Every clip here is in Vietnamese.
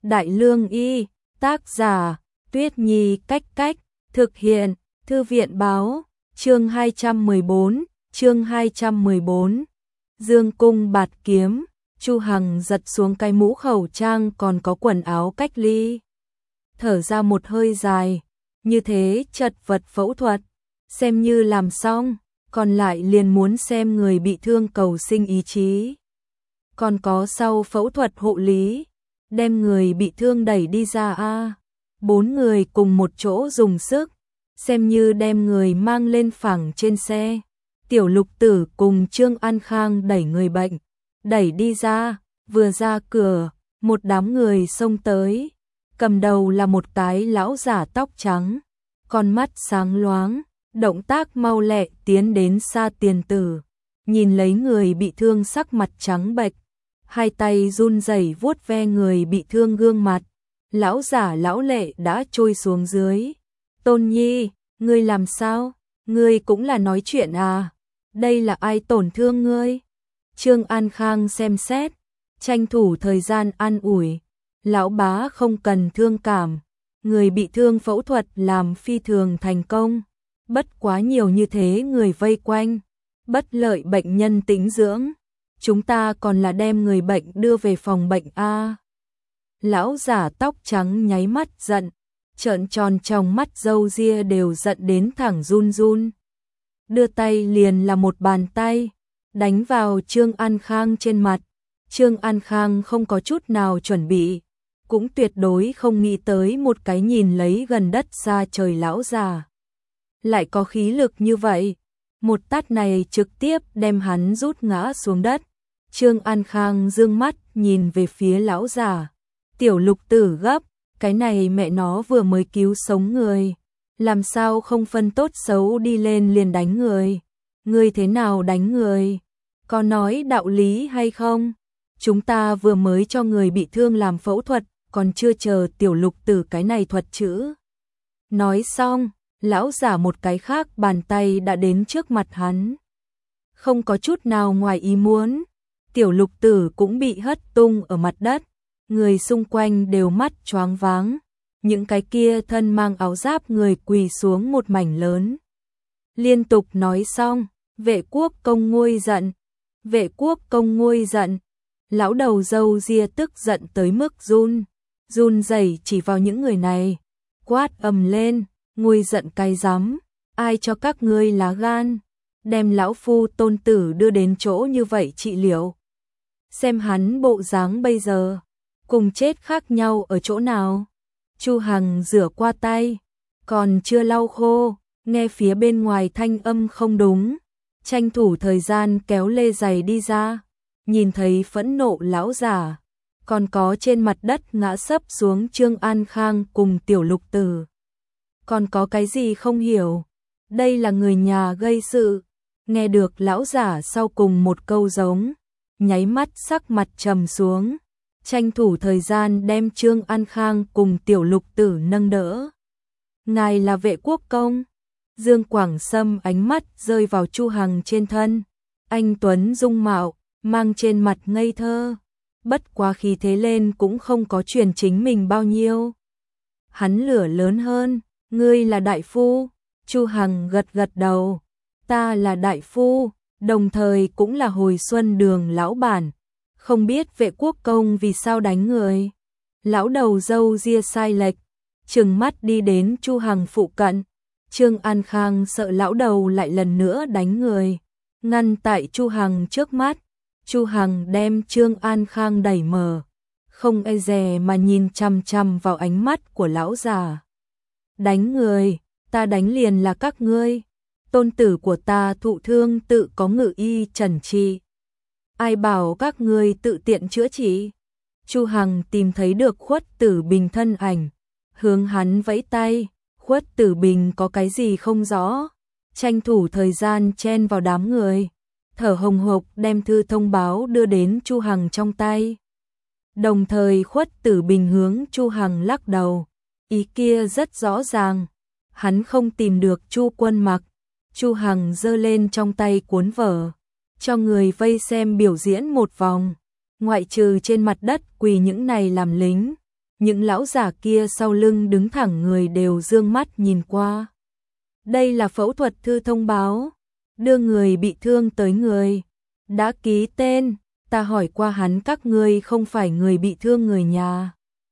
Đại Lương Y, tác giả, Tuyết Nhi Cách Cách, thực hiện, Thư viện Báo, chương 214, chương 214. Dương cung bạt kiếm, Chu Hằng giật xuống cái mũ khẩu trang còn có quần áo cách ly. Thở ra một hơi dài, như thế chật vật phẫu thuật, xem như làm xong, còn lại liền muốn xem người bị thương cầu sinh ý chí. Còn có sau phẫu thuật hộ lý, đem người bị thương đẩy đi ra 4 người cùng một chỗ dùng sức, xem như đem người mang lên phẳng trên xe. Tiểu Lục Tử cùng Trương An Khang đẩy người bệnh, đẩy đi ra, vừa ra cửa, một đám người xông tới. Cầm đầu là một cái lão giả tóc trắng, con mắt sáng loáng, động tác mau lẹ tiến đến Sa Tiền Tử, nhìn lấy người bị thương sắc mặt trắng bệch, hai tay run rẩy vuốt ve người bị thương gương mặt. Lão giả lão lệ đã trôi xuống dưới. Tôn Nhi, ngươi làm sao? Ngươi cũng là nói chuyện à? Đây là ai tổn thương ngươi? Trương An Khang xem xét, tranh thủ thời gian an ủi. Lão bá không cần thương cảm, người bị thương phẫu thuật làm phi thường thành công. Bất quá nhiều như thế người vây quanh, bất lợi bệnh nhân tĩnh dưỡng. Chúng ta còn là đem người bệnh đưa về phòng bệnh a. Lão giả tóc trắng nháy mắt giận, trợn tròn trong mắt râu ria đều giận đến thẳng run run. Đưa tay liền là một bàn tay, đánh vào Trương An Khang trên mặt. Trương An Khang không có chút nào chuẩn bị, cũng tuyệt đối không nghĩ tới một cái nhìn lấy gần đất xa trời lão già lại có khí lực như vậy. Một tát này trực tiếp đem hắn rút ngã xuống đất. Trương An Khang dương mắt nhìn về phía lão già. Tiểu Lục Tử gấp, cái này mẹ nó vừa mới cứu sống người, làm sao không phân tốt xấu đi lên liền đánh người? Ngươi thế nào đánh người? Có nói đạo lý hay không? Chúng ta vừa mới cho người bị thương làm phẫu thuật, còn chưa chờ Tiểu Lục Tử cái này thuật chữ. Nói xong, lão giả một cái khác bàn tay đã đến trước mặt hắn. Không có chút nào ngoài ý muốn, Tiểu Lục Tử cũng bị hất tung ở mặt đất. Người xung quanh đều mắt choáng váng, những cái kia thân mang áo giáp người quỳ xuống một mảnh lớn. Liên tục nói xong, Vệ Quốc Công nguôi giận, Vệ Quốc Công nguôi giận. Lão đầu râu ria tức giận tới mức run rẩy chỉ vào những người này, quát ầm lên, nguôi giận cái rắm, ai cho các ngươi lá gan, đem lão phu Tôn Tử đưa đến chỗ như vậy trị liệu. Xem hắn bộ dáng bây giờ, cùng chết khác nhau ở chỗ nào? Chu Hằng rửa qua tay, còn chưa lau khô, nghe phía bên ngoài thanh âm không đúng, tranh thủ thời gian kéo lê giày đi ra, nhìn thấy phẫn nộ lão giả, còn có trên mặt đất ngã sấp xuống Trương An Khang cùng Tiểu Lục Tử. Còn có cái gì không hiểu? Đây là người nhà gây sự. Nghe được lão giả sau cùng một câu giống, nháy mắt sắc mặt trầm xuống, tranh thủ thời gian đem Trương An Khang cùng Tiểu Lục Tử nâng đỡ. Ngài là Vệ Quốc Công? Dương Quảng Sâm ánh mắt rơi vào Chu Hằng trên thân. Anh tuấn dung mạo, mang trên mặt ngây thơ, bất quá khí thế lên cũng không có truyền chính mình bao nhiêu. Hắn lửa lớn hơn, ngươi là đại phu? Chu Hằng gật gật đầu, ta là đại phu, đồng thời cũng là Hồi Xuân Đường lão bản. Không biết Vệ Quốc Công vì sao đánh người? Lão đầu râu ria sai lệch, trừng mắt đi đến Chu Hằng phụ cận. Trương An Khang sợ lão đầu lại lần nữa đánh người, ngăn tại Chu Hằng trước mắt. Chu Hằng đem Trương An Khang đẩy mở, không e dè mà nhìn chằm chằm vào ánh mắt của lão già. Đánh người, ta đánh liền là các ngươi. Tôn tử của ta thụ thương tự có ngự y trần trị. Ai bảo các ngươi tự tiện chữa trị? Chu Hằng tìm thấy được Khuất Tử Bình thân ảnh, hướng hắn vẫy tay. Khuất Tử Bình có cái gì không rõ, tranh thủ thời gian chen vào đám người, thở hồng hộc đem thư thông báo đưa đến Chu Hằng trong tay. Đồng thời Khuất Tử Bình hướng Chu Hằng lắc đầu, ý kia rất rõ ràng, hắn không tìm được Chu Quân Mặc. Chu Hằng giơ lên trong tay cuốn vở, cho người vây xem biểu diễn một vòng, ngoại trừ trên mặt đất quỳ những này làm lính, những lão giả kia sau lưng đứng thẳng người đều dương mắt nhìn qua. Đây là phẫu thuật thư thông báo, đưa người bị thương tới người. Đã ký tên, ta hỏi qua hắn các ngươi không phải người bị thương người nhà.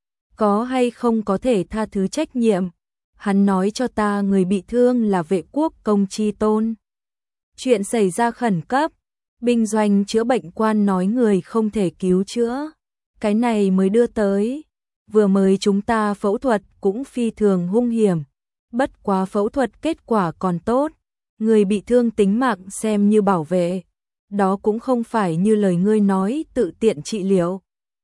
Có hay không có thể tha thứ trách nhiệm? Hắn nói cho ta người bị thương là Vệ Quốc Công Chi Tôn. Chuyện xảy ra khẩn cấp, binh doanh chữa bệnh quan nói người không thể cứu chữa. Cái này mới đưa tới. Vừa mới chúng ta phẫu thuật cũng phi thường hung hiểm. Bất quá phẫu thuật kết quả còn tốt. Người bị thương tính mạng xem như bảo vệ. Đó cũng không phải như lời ngươi nói tự tiện trị liệu.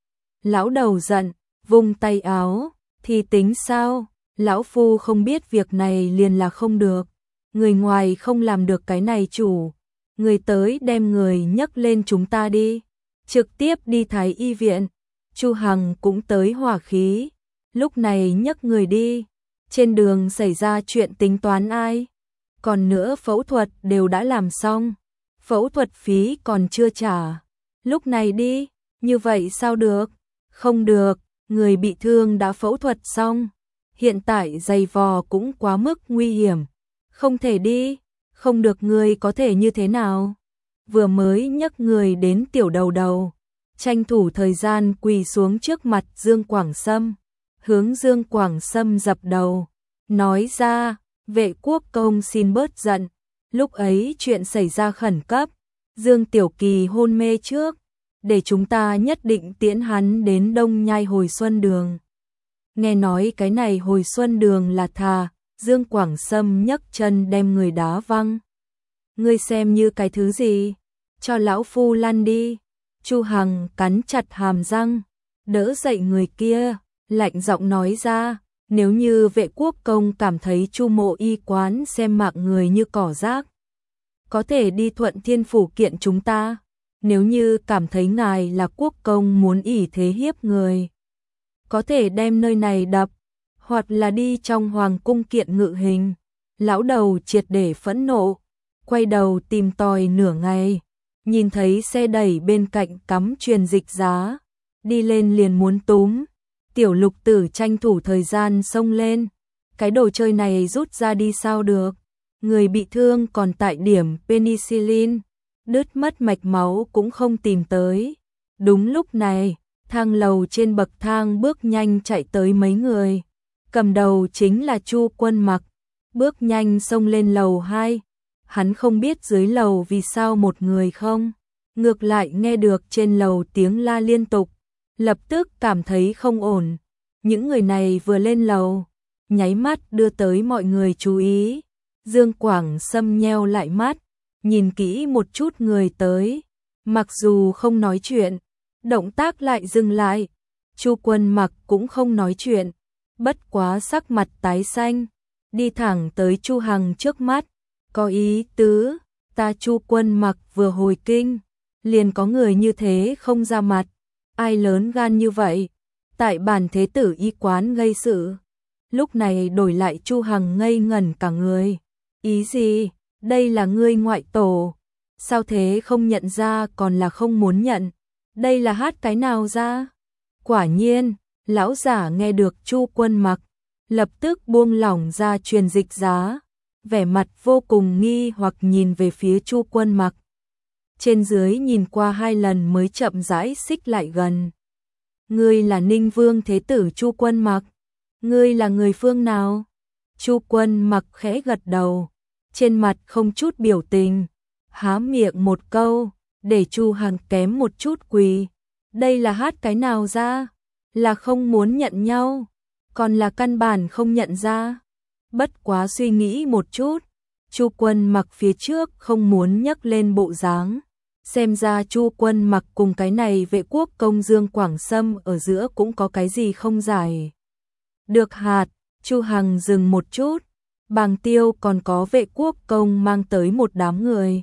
Lão đầu giận, vung tay áo, thì tính sao? Lão phu không biết việc này liền là không được. Người ngoài không làm được cái này chủ. Người tới đem người nhấc lên chúng ta đi. Trực tiếp đi Thái Y viện. Chu Hằng cũng tới hỏa khí. Lúc này nhấc người đi. Trên đường xảy ra chuyện tính toán ai? Còn nữa phẫu thuật đều đã làm xong. Phẫu thuật phí còn chưa trả. Lúc này đi, như vậy sao được? Không được, người bị thương đã phẫu thuật xong. Hiện tại giày vò cũng quá mức nguy hiểm. Không thể đi, không được người có thể như thế nào? Vừa mới nhấc người đến tiểu đầu đầu. Tranh thủ thời gian quỳ xuống trước mặt Dương Quảng Sâm. Hướng Dương Quảng Sâm dập đầu. Nói ra, Vệ Quốc Công xin bớt giận. Lúc ấy chuyện xảy ra khẩn cấp. Dương Tiểu Kỳ hôn mê trước. Để chúng ta nhất định tiễn hắn đến Đông Nhai Hồi Xuân Đường. Nghe nói cái này Hồi Xuân Đường là thà. Dương Quảng Sâm nhấc chân đem người đá văng. Ngươi xem như cái thứ gì? Cho lão phu lăn đi. Chu Hằng cắn chặt hàm răng. Đỡ dậy người kia. Lạnh giọng nói ra. Nếu như Vệ Quốc Công cảm thấy Chu Mộ y quán xem mạng người như cỏ rác. Có thể đi Thuận Thiên Phủ kiện chúng ta. Nếu như cảm thấy ngài là quốc công muốn ỷ thế hiếp người. Có thể đem nơi này đập. Hoặc là đi trong hoàng cung kiện ngự hình. Lão đầu triệt để phẫn nộ. Quay đầu tìm tòi nửa ngày. Nhìn thấy xe đẩy bên cạnh cắm truyền dịch giá. Đi lên liền muốn túm. Tiểu Lục Tử tranh thủ thời gian xông lên. Cái đồ chơi này rút ra đi sao được. Người bị thương còn tại điểm penicillin. Đứt mất mạch máu cũng không tìm tới. Đúng lúc này, thang lầu trên bậc thang bước nhanh chạy tới mấy người. Cầm đầu chính là Chu Quân Mặc. Bước nhanh xông lên lầu 2. Hắn không biết dưới lầu vì sao một người không. Ngược lại nghe được trên lầu tiếng la liên tục. Lập tức cảm thấy không ổn. Những người này vừa lên lầu, nháy mắt đưa tới mọi người chú ý. Dương Quảng Sâm nheo lại mắt, nhìn kỹ một chút người tới. Mặc dù không nói chuyện, động tác lại dừng lại. Chu Quân Mặc cũng không nói chuyện, bất quá sắc mặt tái xanh, đi thẳng tới Chu Hằng trước mắt. Có ý tứ, ta Chu Quân Mặc vừa hồi kinh, liền có người như thế không ra mặt. Ai lớn gan như vậy? Tại bản thế tử y quán gây sự. Lúc này đổi lại Chu Hằng ngây ngẩn cả người. Ý gì? Đây là ngươi ngoại tổ. Sao thế không nhận ra còn là không muốn nhận? Đây là hát cái nào ra? Quả nhiên, lão giả nghe được Chu Quân Mặc, lập tức buông lỏng ra truyền dịch giá. Vẻ mặt vô cùng nghi hoặc nhìn về phía Chu Quân Mặc. Trên dưới nhìn qua 2 lần mới chậm rãi xích lại gần. Ngươi là Ninh Vương Thế Tử Chu Quân Mặc. Ngươi là người phương nào? Chu Quân Mặc khẽ gật đầu. Trên mặt không chút biểu tình. Há miệng một câu. Để Chu Hằng kém một chút quỳ. Đây là hát cái nào ra? Là không muốn nhận nhau. Còn là căn bản không nhận ra. Bất quá suy nghĩ một chút. Chu Quân Mặc phía trước không muốn nhấc lên bộ dáng. Xem ra Chu Quân Mặc cùng cái này Vệ Quốc Công Dương Quảng Sâm ở giữa cũng có cái gì không giải. Được hạt, Chu Hằng dừng một chút. Bàng Tiêu còn có Vệ Quốc Công mang tới một đám người.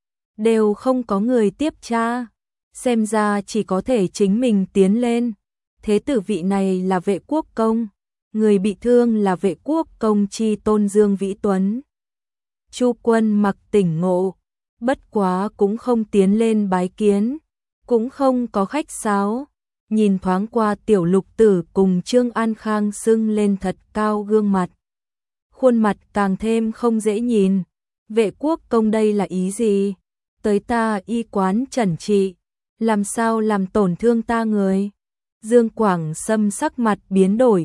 Đều không có người tiếp tra. Xem ra chỉ có thể chính mình tiến lên. Thế tử vị này là Vệ Quốc Công. Người bị thương là Vệ Quốc Công Chi Tôn Dương Vĩ Tuấn. Chu Quân Mặc tỉnh ngộ. Bất quá cũng không tiến lên bái kiến, cũng không có khách sáo, nhìn thoáng qua Tiểu Lục Tử cùng Trương An Khang sưng lên thật cao gương mặt. Khuôn mặt càng thêm không dễ nhìn. Vệ Quốc Công đây là ý gì? Tới ta y quán chẩn trị, làm sao làm tổn thương ta người? Dương Quảng Sâm sắc mặt biến đổi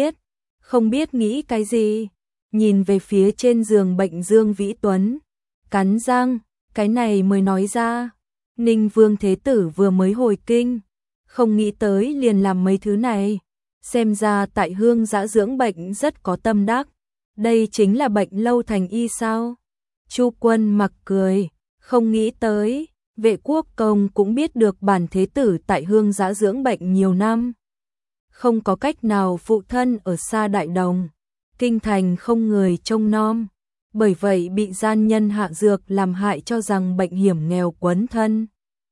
không biết nghĩ cái gì, nhìn về phía trên giường bệnh Dương Vĩ Tuấn, cắn răng, cái này mới nói ra, Ninh Vương Thế Tử vừa mới hồi kinh, không nghĩ tới liền làm mấy thứ này, xem ra tại Hương Dã dưỡng bệnh rất có tâm đắc, đây chính là bệnh lâu thành y sao? Chu Quân Mặc cười, không nghĩ tới, Vệ Quốc Công cũng biết được bản Thế Tử tại Hương Dã dưỡng bệnh nhiều năm. Không có cách nào, phụ thân ở xa Đại Đồng, kinh thành không người trông nom, bởi vậy bị gian nhân hạ dược làm hại, cho rằng bệnh hiểm nghèo quấn thân.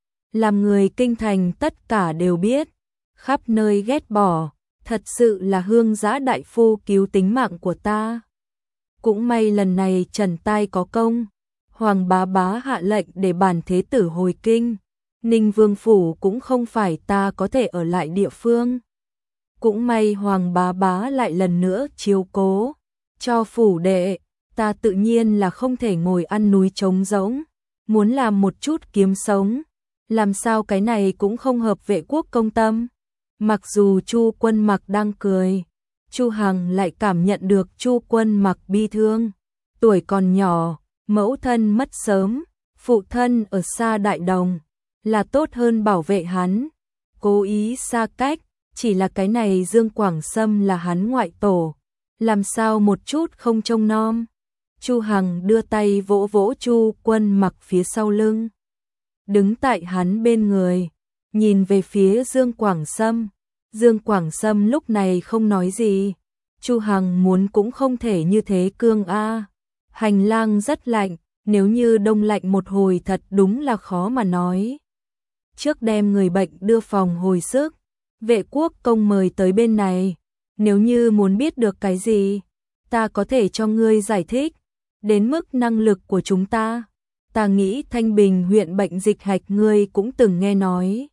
Làm người kinh thành tất cả đều biết, khắp nơi ghét bỏ, thật sự là Hương Dã đại phu cứu tính mạng của ta. Cũng may lần này trần tai có công, Hoàng bá bá hạ lệnh để bản Thế Tử hồi kinh, Ninh Vương phủ cũng không phải ta có thể ở lại địa phương. Cũng may Hoàng bá bá lại lần nữa chiếu cố cho phủ đệ, ta tự nhiên là không thể ngồi ăn núi trống rỗng, muốn làm một chút kiếm sống, làm sao cái này cũng không hợp Vệ Quốc Công tâm. Mặc dù Chu Quân Mặc đang cười, Chu Hằng lại cảm nhận được Chu Quân Mặc bi thương, tuổi còn nhỏ, mẫu thân mất sớm, phụ thân ở xa Đại Đồng, là tốt hơn bảo vệ hắn, cố ý xa cách, chỉ là cái này Dương Quảng Sâm là hắn ngoại tổ, làm sao một chút không trông nom. Chu Hằng đưa tay vỗ vỗ Chu Quân Mặc phía sau lưng, đứng tại hắn bên người, nhìn về phía Dương Quảng Sâm. Dương Quảng Sâm lúc này không nói gì, Chu Hằng muốn cũng không thể như thế cương a. Hành lang rất lạnh, nếu như đông lạnh một hồi thật đúng là khó mà nói. Trước đem người bệnh đưa phòng hồi sức, Vệ Quốc Công mời tới bên này, nếu như muốn biết được cái gì, ta có thể cho ngươi giải thích, đến mức năng lực của chúng ta. Ta nghĩ Thanh Bình huyện bệnh dịch hạch ngươi cũng từng nghe nói.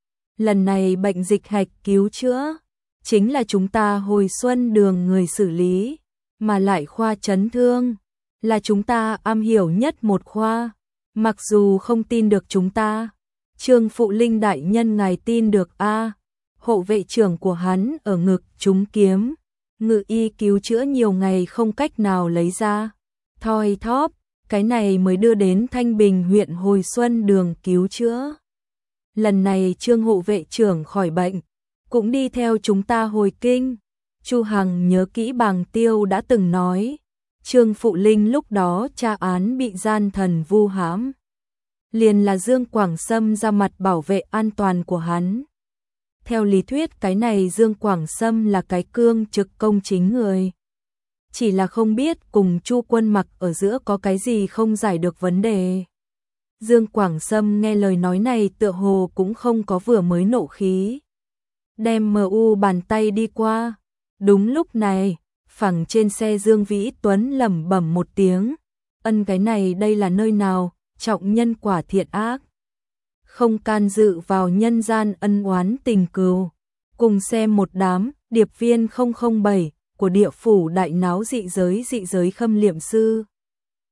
Lần này bệnh dịch hạch cứu chữa, chính là chúng ta hồi xuân đường người xử lý, mà lại khoa chấn thương, là chúng ta am hiểu nhất một khoa. Mặc dù không tin được chúng ta, Trương Phụ Linh đại nhân ngài tin được a? Hộ vệ trưởng của hắn ở ngực trúng kiếm, ngự y cứu chữa nhiều ngày không cách nào lấy ra, thoi thóp, cái này mới đưa đến Thanh Bình huyện hồi xuân đường cứu chữa. Lần này Trương hộ vệ trưởng khỏi bệnh, cũng đi theo chúng ta hồi kinh. Chu Hằng nhớ kỹ Bàng Tiêu đã từng nói, Trương Phụ Linh lúc đó tra án bị gian thần vu hãm, liền là Dương Quảng Sâm ra mặt bảo vệ an toàn của hắn. Theo lý thuyết cái này Dương Quảng Sâm là cái cương trực công chính người, chỉ là không biết cùng Chu Quân Mặc ở giữa có cái gì không giải được vấn đề. Dương Quảng Sâm nghe lời nói này tựa hồ cũng không có vừa mới nộ khí, đem MU bàn tay đi qua. Đúng lúc này, phẳng trên xe Dương Vĩ Tuấn lẩm bẩm một tiếng, ân cái này đây là nơi nào, trọng nhân quả thiện ác, không can dự vào nhân gian ân oán tình cừu, cùng xem một đám điệp viên 007 của địa phủ đại náo dị giới khâm liệm sư.